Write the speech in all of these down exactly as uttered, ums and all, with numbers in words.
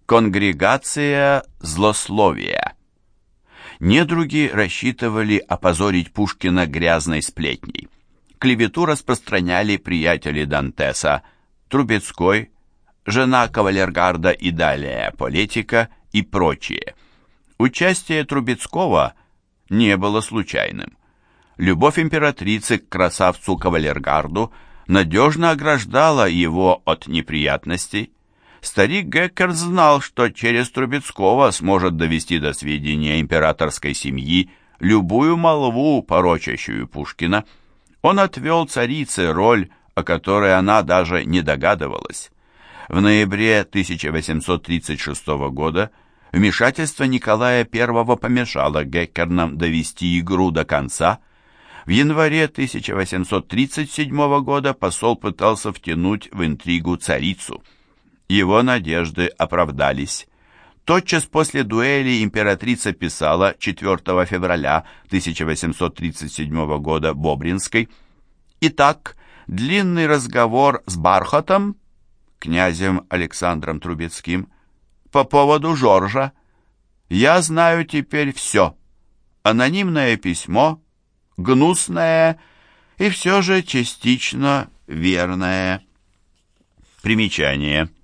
Конгрегация злословия. Недруги рассчитывали опозорить Пушкина грязной сплетней. Клевету распространяли приятели Дантеса, Трубецкой, жена кавалергарда и далее Политика и прочие. Участие Трубецкого не было случайным. Любовь императрицы к красавцу кавалергарду надежно ограждала его от неприятностей. Старик Геккерт знал, что через Трубецкого сможет довести до сведения императорской семьи любую молву, порочащую Пушкина. Он отвел царице роль, о которой она даже не догадывалась. В ноябре тысяча восемьсот тридцать шестого года вмешательство Николая Первого помешало Геккернам довести игру до конца. В январе тысяча восемьсот тридцать седьмого года посол пытался втянуть в интригу царицу. Его надежды оправдались. Тотчас после дуэли императрица писала четвёртого февраля тысяча восемьсот тридцать седьмого года Бобринской: «Итак, длинный разговор с Бархатом, князем Александром Трубецким, по поводу Жоржа. Я знаю теперь все. Анонимное письмо, гнусное и все же частично верное». Примечание.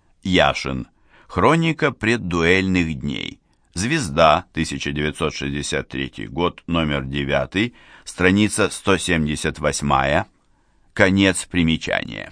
Яшин. Хроника преддуэльных дней. Звезда, тысяча девятьсот шестьдесят третий год, номер девять, страница сто семьдесят восемь. Конец примечания.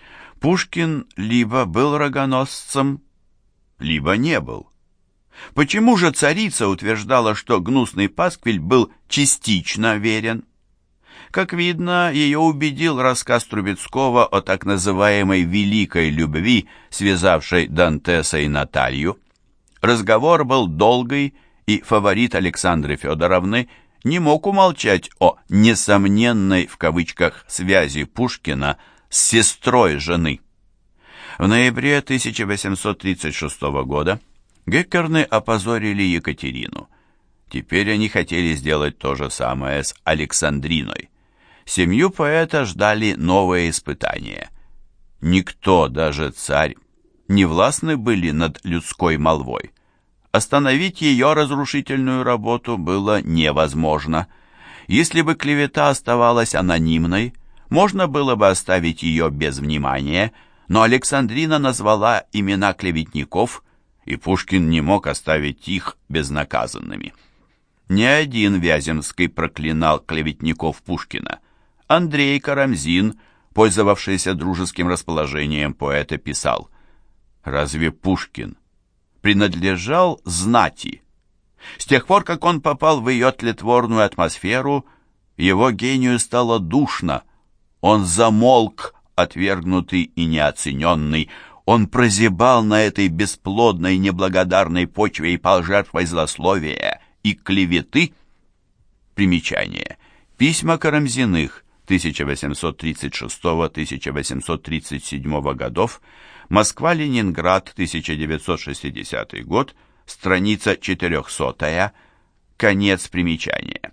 Пушкин либо был рогоносцем, либо не был. Почему же царица утверждала, что гнусный пасквиль был частично верен? Как видно, ее убедил рассказ Трубецкого о так называемой «великой любви», связавшей Дантеса и Наталью. Разговор был долгий, и фаворит Александры Федоровны не мог умолчать о «несомненной» в кавычках связи Пушкина с сестрой жены. В ноябре тысяча восемьсот тридцать шестого года Геккерны опозорили Екатерину. Теперь они хотели сделать то же самое с Александриной. Семью поэта ждали новые испытания. Никто, даже царь, не властны были над людской молвой. Остановить ее разрушительную работу было невозможно. Если бы клевета оставалась анонимной, можно было бы оставить ее без внимания, но Александрина назвала имена клеветников, и Пушкин не мог оставить их безнаказанными. Не один Вяземский проклинал клеветников Пушкина. Андрей Карамзин, пользовавшийся дружеским расположением поэта, писал: «Разве Пушкин принадлежал знати? С тех пор, как он попал в ее тлетворную атмосферу, его гению стало душно. Он замолк, отвергнутый и неоцененный. Он прозябал на этой бесплодной, неблагодарной почве и пал жертвой злословия и клеветы». Примечание. Письма Карамзиных тысяча восемьсот тридцать шестого — тысяча восемьсот тридцать седьмого годов, Москва-Ленинград, тысяча девятьсот шестидесятый год, страница четырехсотая, конец примечания.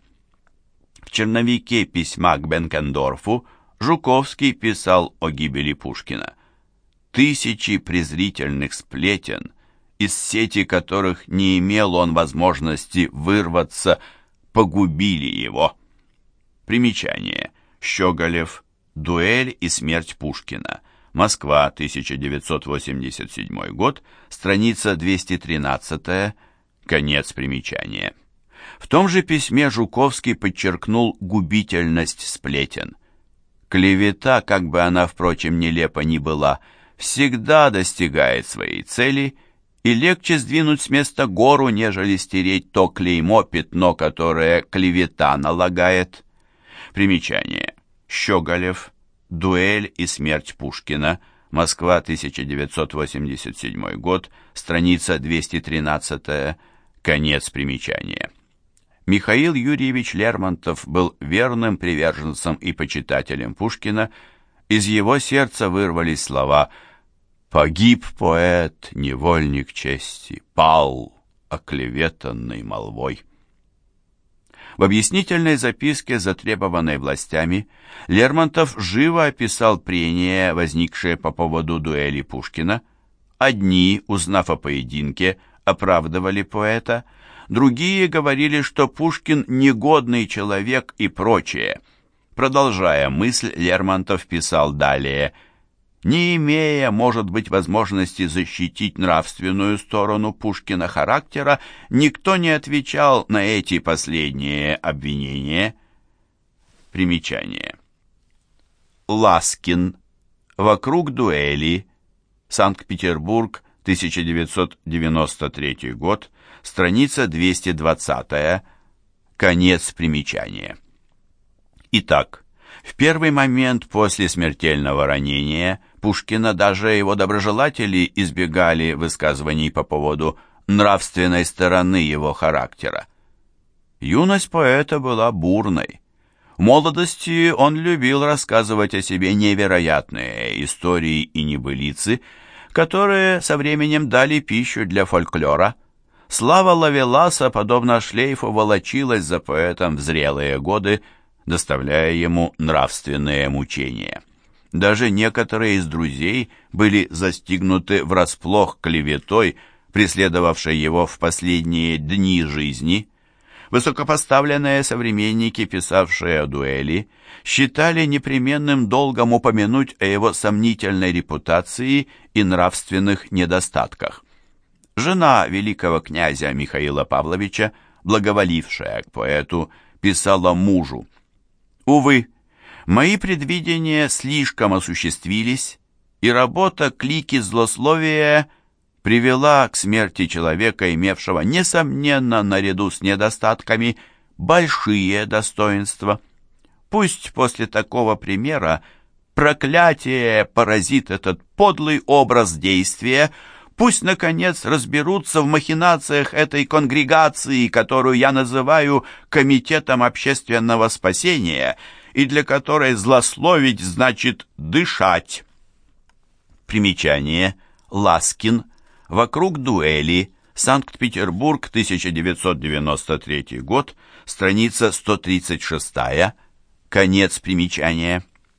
В черновике письма к Бенкендорфу Жуковский писал о гибели Пушкина: «Тысячи презрительных сплетен, из сети которых не имел он возможности вырваться, погубили его». Примечание. Щеголев. Дуэль и смерть Пушкина. Москва, тысяча девятьсот восемьдесят седьмой год, страница двести тринадцатая, конец примечания. В том же письме Жуковский подчеркнул губительность сплетен. Клевета, как бы она, впрочем, нелепо ни была, всегда достигает своей цели, и легче сдвинуть с места гору, нежели стереть то клеймо, пятно, которое клевета налагает. Примечание. Щеголев. Дуэль и смерть Пушкина. Москва, тысяча девятьсот восемьдесят седьмой год, страница двести тринадцатая, конец примечания. Михаил Юрьевич Лермонтов был верным приверженцем и почитателем Пушкина. Из его сердца вырвались слова: «Погиб поэт, невольник чести, пал, оклеветанный молвой». В объяснительной записке, затребованной властями, Лермонтов живо описал прения, возникшие по поводу дуэли Пушкина. Одни, узнав о поединке, оправдывали поэта, другие говорили, что Пушкин негодный человек и прочее. Продолжая мысль, Лермонтов писал далее: «Не имея, может быть, возможности защитить нравственную сторону Пушкина характера, никто не отвечал на эти последние обвинения». Примечание. Ласкин. Вокруг дуэли. Санкт-Петербург, тысяча девятьсот девяносто третий год. Страница двести двадцать. Конец примечания. Итак, в первый момент после смертельного ранения Пушкина даже его доброжелатели избегали высказываний по поводу нравственной стороны его характера. Юность поэта была бурной. В молодости он любил рассказывать о себе невероятные истории и небылицы, которые со временем дали пищу для фольклора. Слава Ловеласа, подобно шлейфу, волочилась за поэтом в зрелые годы, доставляя ему нравственные мучения. Даже некоторые из друзей были застигнуты врасплох клеветой, преследовавшей его в последние дни жизни. Высокопоставленные современники, писавшие о дуэли, считали непременным долгом упомянуть о его сомнительной репутации и нравственных недостатках. Жена великого князя Михаила Павловича, благоволившая к поэту, писала мужу: «Увы, мои предвидения слишком осуществились, и работа клики злословия привела к смерти человека, имевшего, несомненно, наряду с недостатками, большие достоинства. Пусть после такого примера проклятие поразит этот подлый образ действия, пусть, наконец, разберутся в махинациях этой конгрегации, которую я называю Комитетом общественного спасения, и для которой злословить значит дышать». Примечание. Ласкин. Вокруг дуэли. Санкт-Петербург, тысяча девятьсот девяносто третий год. Страница сто тридцать шесть. Конец примечания.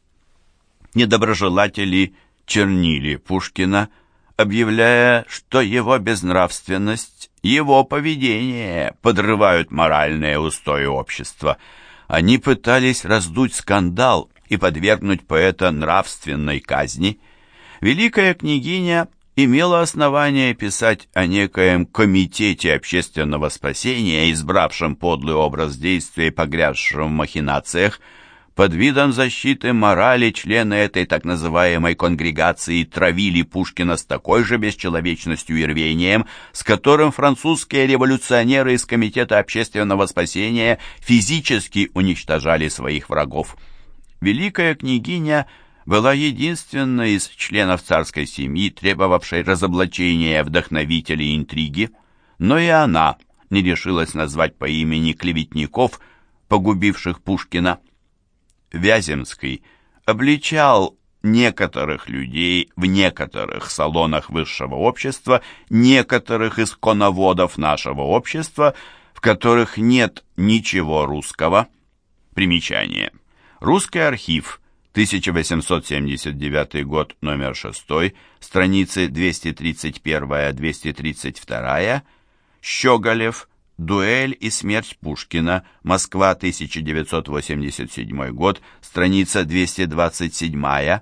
Недоброжелатели чернили Пушкина, объявляя, что его безнравственность, его поведение подрывают моральные устои общества. Они пытались раздуть скандал и подвергнуть поэта нравственной казни. Великая княгиня имела основание писать о некоем комитете общественного спасения, избравшем подлый образ действия и погрязшем в махинациях. Под видом защиты морали члены этой так называемой конгрегации травили Пушкина с такой же бесчеловечностью и рвением, с которым французские революционеры из Комитета общественного спасения физически уничтожали своих врагов. Великая княгиня была единственной из членов царской семьи, требовавшей разоблачения вдохновителей интриги, но и она не решилась назвать по имени клеветников, погубивших Пушкина. Вяземский обличал некоторых людей в некоторых салонах высшего общества, некоторых из коноводов нашего общества, в которых нет ничего русского. Примечание. Русский архив, тысяча восемьсот семьдесят девятый год, номер шесть, страницы двести тридцать один — двести тридцать два. Щеголев. Дуэль и смерть Пушкина. Москва, тысяча девятьсот восемьдесят седьмой год, страница двести двадцать семь.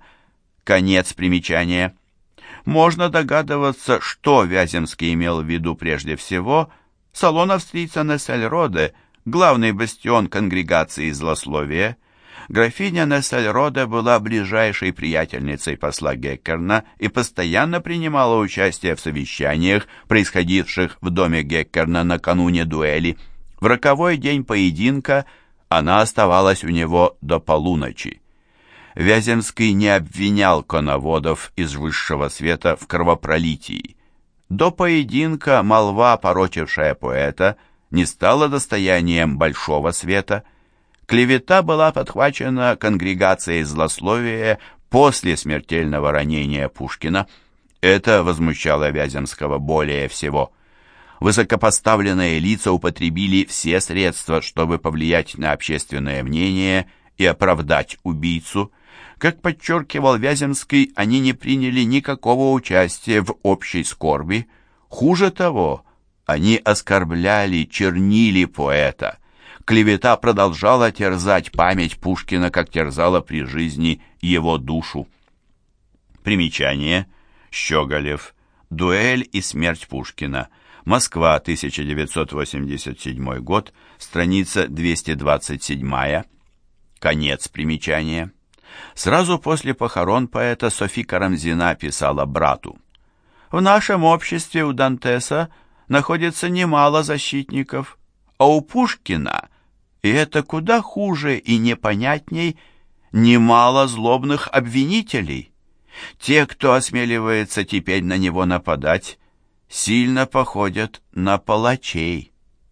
Конец примечания. Можно догадываться, что Вяземский имел в виду прежде всего. Салон австрийца Нессельроде, главный бастион конгрегации злословия. Графиня Нессельроде была ближайшей приятельницей посла Геккерна и постоянно принимала участие в совещаниях, происходивших в доме Геккерна накануне дуэли. В роковой день поединка она оставалась у него до полуночи. Вяземский не обвинял коноводов из высшего света в кровопролитии. До поединка молва, порочившая поэта, не стала достоянием большого света. Клевета была подхвачена конгрегацией злословия после смертельного ранения Пушкина. Это возмущало Вяземского более всего. Высокопоставленные лица употребили все средства, чтобы повлиять на общественное мнение и оправдать убийцу. Как подчеркивал Вяземский, они не приняли никакого участия в общей скорби. Хуже того, они оскорбляли, чернили поэта. Клевета продолжала терзать память Пушкина, как терзала при жизни его душу. Примечание. Щеголев. «Дуэль и смерть Пушкина». Москва, тысяча девятьсот восемьдесят седьмой год, страница двести двадцать семь. Конец примечания. Сразу после похорон поэта Софи Карамзина писала брату: «В нашем обществе у Дантеса находится немало защитников, а у Пушкина, и это куда хуже и непонятней, немало злобных обвинителей. Те, кто осмеливается теперь на него нападать, сильно походят на палачей».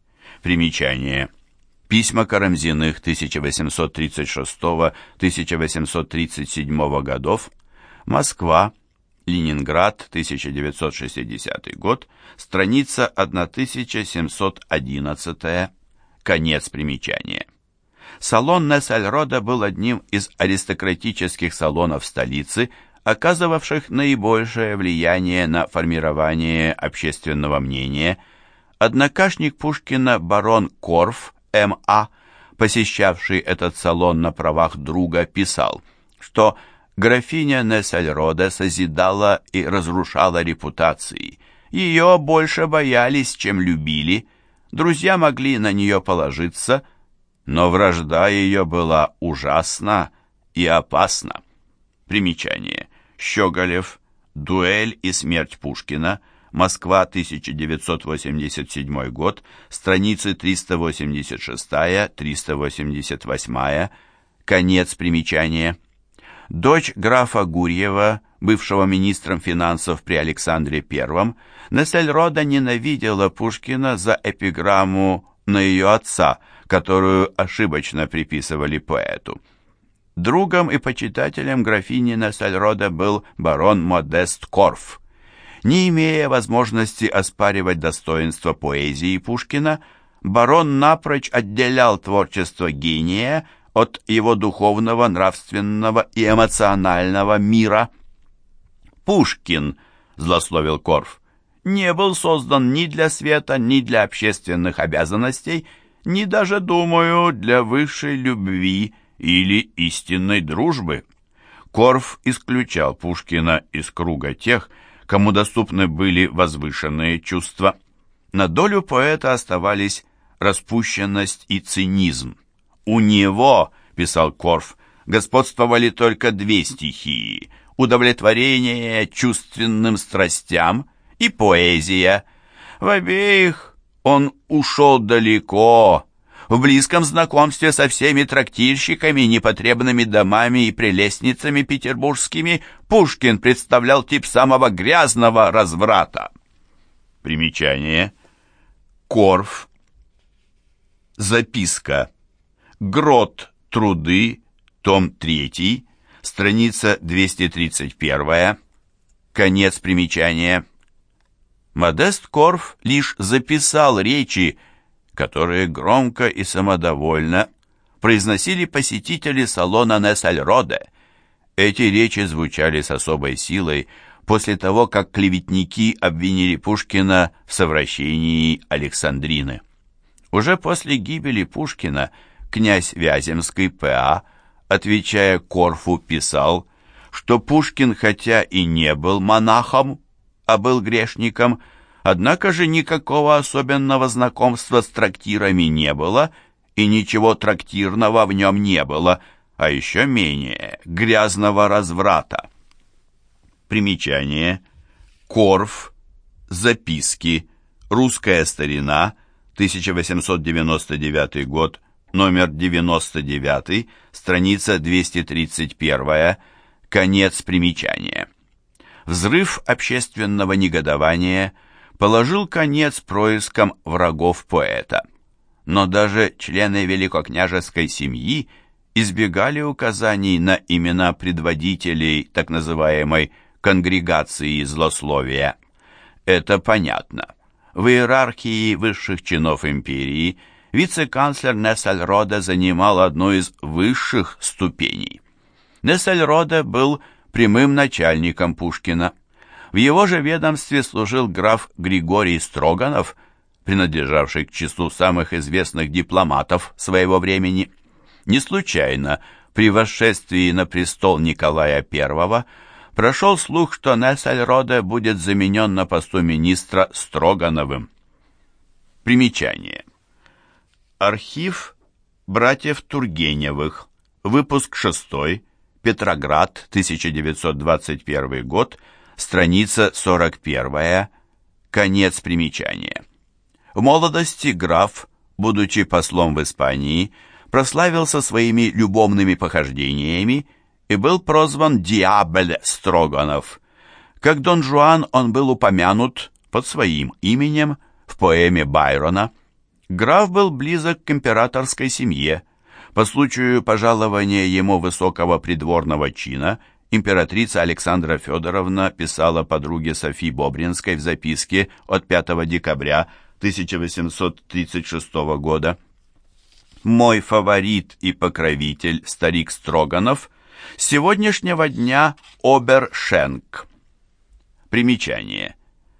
Примечание. Письма Карамзиных тысяча восемьсот тридцать шестого — тысяча восемьсот тридцать седьмого годов. Москва, Ленинград, тысяча девятьсот шестидесятый год, страница тысяча семьсот одиннадцать. Конец примечания. Салон Нессельроде был одним из аристократических салонов столицы, оказывавших наибольшее влияние на формирование общественного мнения. Однокашник Пушкина барон Корф, М А, посещавший этот салон на правах друга, писал, что графиня Нессельроде созидала и разрушала репутации. Ее больше боялись, чем любили. Друзья могли на нее положиться, но вражда ее была ужасна и опасна. Примечание. Щеголев. «Дуэль и смерть Пушкина». Москва, тысяча девятьсот восемьдесят седьмой год, страницы триста восемьдесят шесть — триста восемьдесят восемь. Конец примечания. Дочь графа Гурьева, бывшего министром финансов при Александре Первом, Нессельроде ненавидела Пушкина за эпиграмму на ее отца, которую ошибочно приписывали поэту. Другом и почитателем графини Нессельроде был барон Модест Корф. Не имея возможности оспаривать достоинство поэзии Пушкина, барон напрочь отделял творчество гения от его духовного, нравственного и эмоционального мира. «Пушкин», — злословил Корф, — «не был создан ни для света, ни для общественных обязанностей, ни даже, думаю, для высшей любви или истинной дружбы». Корф исключал Пушкина из круга тех, кому доступны были возвышенные чувства. На долю поэта оставались распущенность и цинизм. «У него, — писал Корф, — господствовали только две стихии — удовлетворение чувственным страстям и поэзия. В обеих он ушел далеко. В близком знакомстве со всеми трактирщиками, непотребными домами и прелестницами петербургскими Пушкин представлял тип самого грязного разврата». Примечание. Корф. Записка. Грот. Труды. Том третий. Страница двести тридцать один. Конец примечания. Модест Корф лишь записал речи, которые громко и самодовольно произносили посетители салона Нессельроде. Эти речи звучали с особой силой после того, как клеветники обвинили Пушкина в совращении Александрины. Уже после гибели Пушкина князь Вяземский П А, отвечая Корфу, писал, что Пушкин хотя и не был монахом, а был грешником, однако же никакого особенного знакомства с трактирами не было, и ничего трактирного в нем не было, а еще менее грязного разврата. Примечание. Корф. Записки. Русская старина. тысяча восемьсот девяносто девятый год. Номер девяносто девять. Страница двести тридцать один. Конец примечания. Взрыв общественного негодования положил конец проискам врагов поэта. Но даже члены великокняжеской семьи избегали указаний на имена предводителей так называемой конгрегации злословия. Это понятно. В иерархии высших чинов империи вице-канцлер Нессельроде занимал одну из высших ступеней. Нессельроде был прямым начальником Пушкина. В его же ведомстве служил граф Григорий Строганов, принадлежавший к числу самых известных дипломатов своего времени. Не случайно при восшествии на престол Николая Первого прошел слух, что Нессельроде будет заменен на посту министра Строгановым. Примечание. Архив братьев Тургеневых. Выпуск шестой. Петроград, тысяча девятьсот двадцать первый год. Страница сорок первая. Конец примечания. В молодости граф, будучи послом в Испании, прославился своими любовными похождениями и был прозван «Диабль Строганов». Как Дон Жуан он был упомянут под своим именем в поэме Байрона. Граф был близок к императорской семье. По случаю пожалования ему высокого придворного чина императрица Александра Федоровна писала подруге Софии Бобринской в записке от пятого декабря тысяча восемьсот тридцать шестого года. «Мой фаворит и покровитель, старик Строганов, с сегодняшнего дня обершенк». Примечание.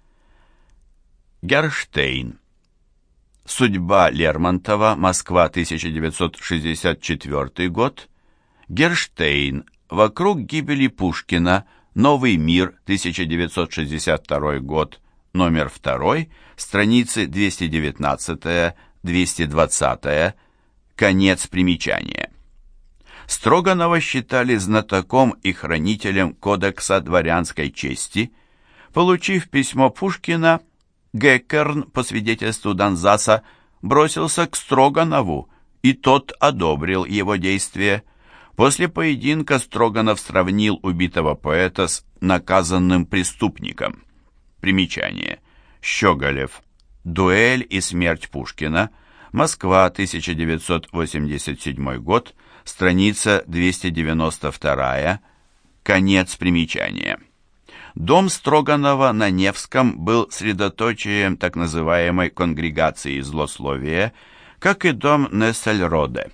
Герштейн. Судьба Лермонтова. Москва, тысяча девятьсот шестьдесят четвёртый год. Герштейн. Вокруг гибели Пушкина. Новый мир. тысяча девятьсот шестьдесят второй год. Номер два. Страницы двести девятнадцать — двести двадцать. Конец примечания. Строганова считали знатоком и хранителем Кодекса дворянской чести. Получив письмо Пушкина, Геккерн, по свидетельству Донзаса, бросился к Строганову, и тот одобрил его действия. После поединка Строганов сравнил убитого поэта с наказанным преступником. Примечание. Щеголев. Дуэль и смерть Пушкина. Москва, тысяча девятьсот восемьдесят седьмой год. Страница двести девяносто два. Конец примечания. Дом Строганова на Невском был средоточием так называемой конгрегации злословия, как и дом Нессельроде.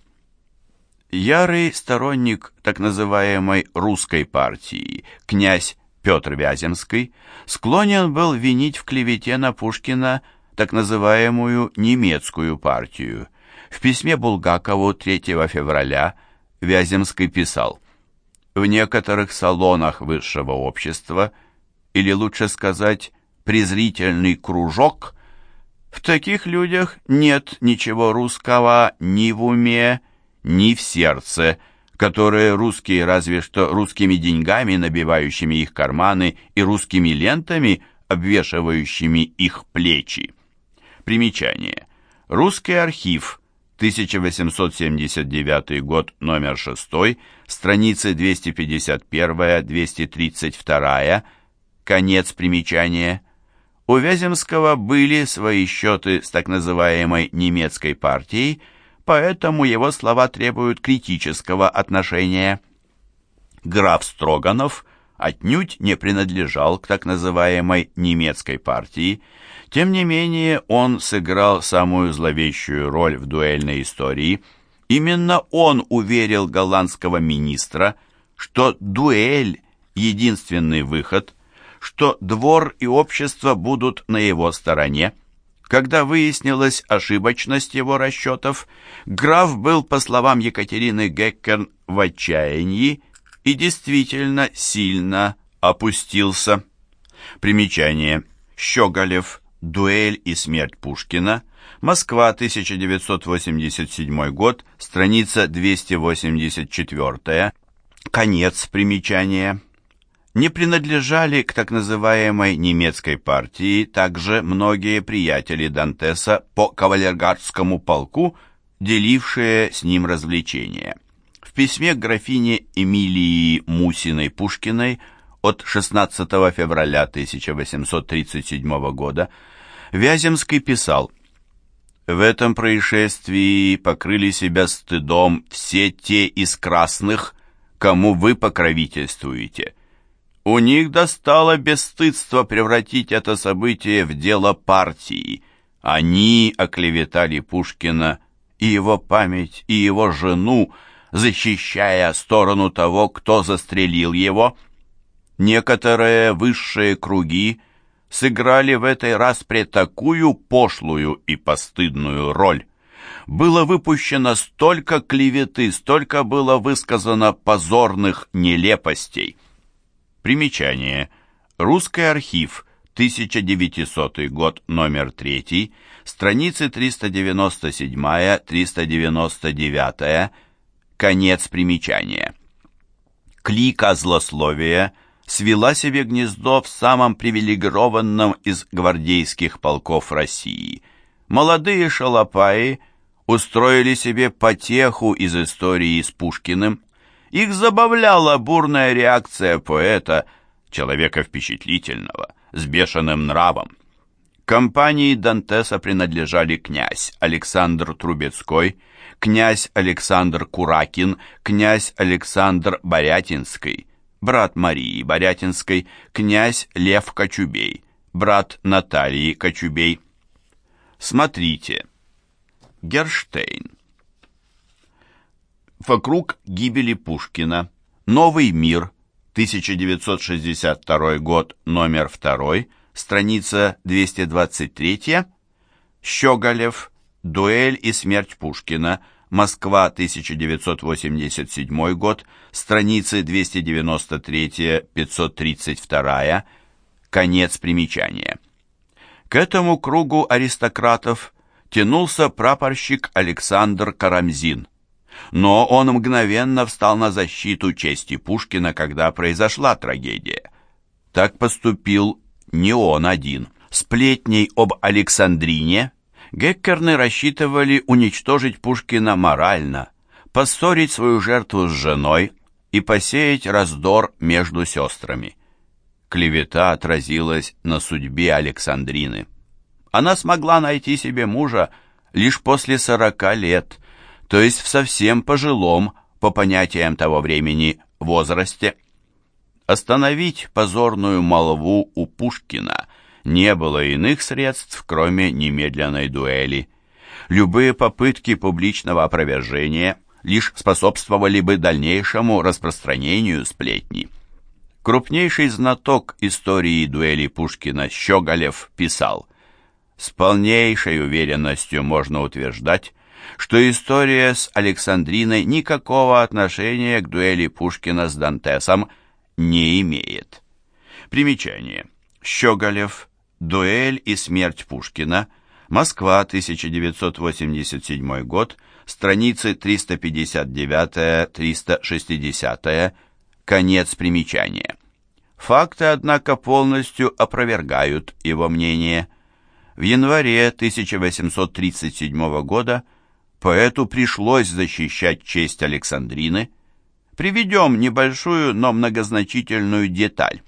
Ярый сторонник так называемой русской партии, князь Петр Вяземский, склонен был винить в клевете на Пушкина так называемую немецкую партию. В письме Булгакову третьего февраля Вяземский писал: «В некоторых салонах высшего общества, или лучше сказать, презрительный кружок, в таких людях нет ничего русского ни в уме, ни в сердце, которые русские разве что русскими деньгами, набивающими их карманы, и русскими лентами, обвешивающими их плечи». Примечание. Русский архив, тысяча восемьсот семьдесят девятый год, номер шестой, страницы двести пятьдесят один — двести тридцать два. Конец примечания. У Вяземского были свои счеты с так называемой немецкой партией, поэтому его слова требуют критического отношения. Граф Строганов отнюдь не принадлежал к так называемой немецкой партии. Тем не менее, он сыграл самую зловещую роль в дуэльной истории. Именно он уверил голландского министра, что дуэль — единственный выход, что двор и общество будут на его стороне. Когда выяснилась ошибочность его расчетов, граф был, по словам Екатерины Геккерн, в отчаянии и действительно сильно опустился. Примечание. Щеголев. Дуэль и смерть Пушкина. Москва, тысяча девятьсот восемьдесят седьмой год, страница двести восемьдесят четыре. Конец примечания. Не принадлежали к так называемой немецкой партии также многие приятели Дантеса по кавалергардскому полку, делившие с ним развлечения. В письме к графине Эмилии Мусиной-Пушкиной от шестнадцатого февраля тысяча восемьсот тридцать седьмого года Вяземский писал: «В этом происшествии покрыли себя стыдом все те из красных, кому вы покровительствуете. У них достало бесстыдство превратить это событие в дело партии. Они оклеветали Пушкина и его память, и его жену, защищая сторону того, кто застрелил его. Некоторые высшие круги сыграли в этой распре такую пошлую и постыдную роль. Было выпущено столько клеветы, столько было высказано позорных нелепостей. Примечание. Русский архив, тысяча девятисотый год, номер три, страницы триста девяносто семь — триста девяносто девять, конец примечания. Клика злословия свела себе гнездо в самом привилегированном из гвардейских полков России. Молодые шалопаи устроили себе потеху из истории с Пушкиным. Их забавляла бурная реакция поэта, человека впечатлительного, с бешеным нравом. Компании Дантеса принадлежали князь Александр Трубецкой, князь Александр Куракин, князь Александр Борятинский, брат Марии Борятинской, князь Лев Кочубей, брат Натальи Кочубей. Смотрите. Герштейн. Вокруг гибели Пушкина. Новый мир. тысяча девятьсот шестьдесят второй год, номер два, страница двести двадцать три. Щеголев. Дуэль и смерть Пушкина. Москва, тысяча девятьсот восемьдесят седьмой год, страницы двести девяносто три — пятьсот тридцать два. Конец примечания. К этому кругу аристократов тянулся прапорщик Александр Карамзин. Но он мгновенно встал на защиту чести Пушкина, когда произошла трагедия. Так поступил не он один. Сплетней об Александрине Геккерны рассчитывали уничтожить Пушкина морально, поссорить свою жертву с женой и посеять раздор между сестрами. Клевета отразилась на судьбе Александрины. Она смогла найти себе мужа лишь после сорока лет, то есть в совсем пожилом, по понятиям того времени, возрасте. Остановить позорную молву у Пушкина не было иных средств, кроме немедленной дуэли. Любые попытки публичного опровержения лишь способствовали бы дальнейшему распространению сплетни. Крупнейший знаток истории дуэли Пушкина Щеголев писал: «С полнейшей уверенностью можно утверждать, что история с Александриной никакого отношения к дуэли Пушкина с Дантесом не имеет». Примечание. Щеголев. Дуэль и смерть Пушкина. Москва, тысяча девятьсот восемьдесят седьмой год, страницы триста пятьдесят девять — триста шестьдесят. Конец примечания. Факты, однако, полностью опровергают его мнение. В январе тысяча восемьсот тридцать седьмого года поэту пришлось защищать честь Александрины. Приведем небольшую, но многозначительную деталь.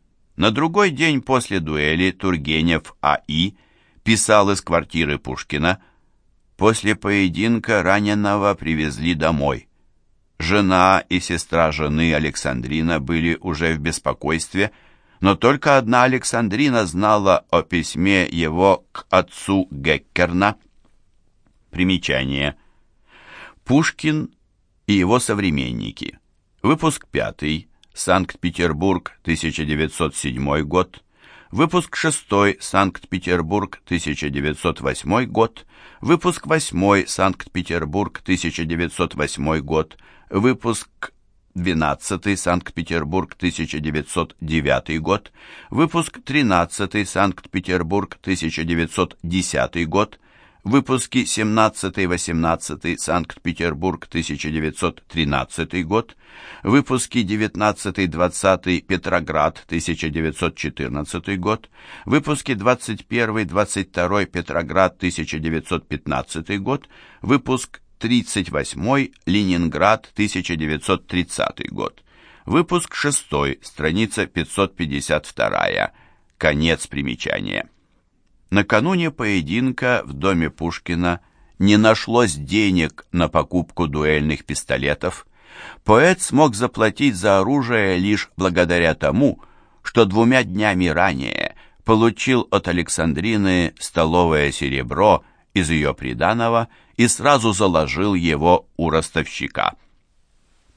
На другой день после дуэли Тургенев А И писал из квартиры Пушкина: «После поединка раненого привезли домой. Жена и сестра жены Александрина были уже в беспокойстве, но только одна Александрина знала о письме его к отцу Геккерна». Примечание. Пушкин и его современники. Выпуск пятый. Санкт-Петербург, тысяча девятьсот седьмой год. Выпуск шестой. Санкт-Петербург, тысяча девятьсот восьмой год. Выпуск восьмой. Санкт-Петербург, тысяча девятьсот восьмой год. Выпуск двенадцатый. Санкт-Петербург, тысяча девятьсот девятый год. Выпуск тринадцатый. Санкт-Петербург, тысяча девятьсот десятый год. Выпуски семнадцатый-восемнадцатый. Санкт-Петербург, тысяча девятьсот тринадцатый год. Выпуски девятнадцатый-двадцатый. Петроград, тысяча девятьсот четырнадцатый год. Выпуски двадцать первый-двадцать второй. Петроград, тысяча девятьсот пятнадцатый год. Выпуск тридцать восьмой. Ленинград, тысяча девятьсот тридцатый год. Выпуск шестой. Страница пятьсот пятьдесят два. Конец примечания. Накануне поединка в доме Пушкина не нашлось денег на покупку дуэльных пистолетов. Поэт смог заплатить за оружие лишь благодаря тому, что двумя днями ранее получил от Александрины столовое серебро из ее приданого и сразу заложил его у ростовщика.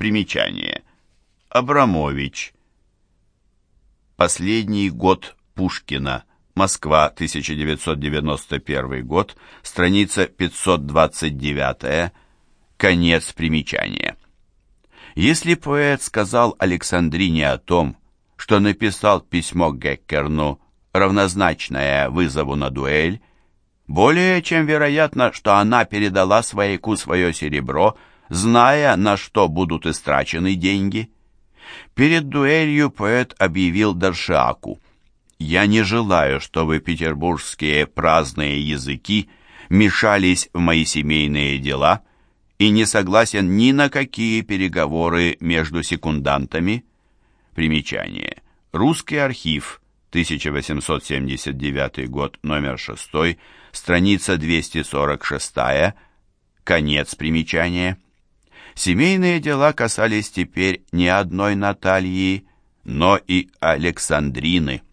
Примечание. Абрамович. Последний год Пушкина. Москва, тысяча девятьсот девяносто первый год, страница пятьсот двадцать девять, конец примечания. Если поэт сказал Александрине о том, что написал письмо Геккерну, равнозначное вызову на дуэль, более чем вероятно, что она передала свояку свое серебро, зная, на что будут истрачены деньги. Перед дуэлью поэт объявил Даршиаку: «Я не желаю, чтобы петербургские праздные языки мешались в мои семейные дела и не согласен ни на какие переговоры между секундантами». Примечание. Русский архив, тысяча восемьсот семьдесят девятый год, номер шесть, страница двести сорок шесть, конец примечания. Семейные дела касались теперь не одной Натальи, но и Александрины.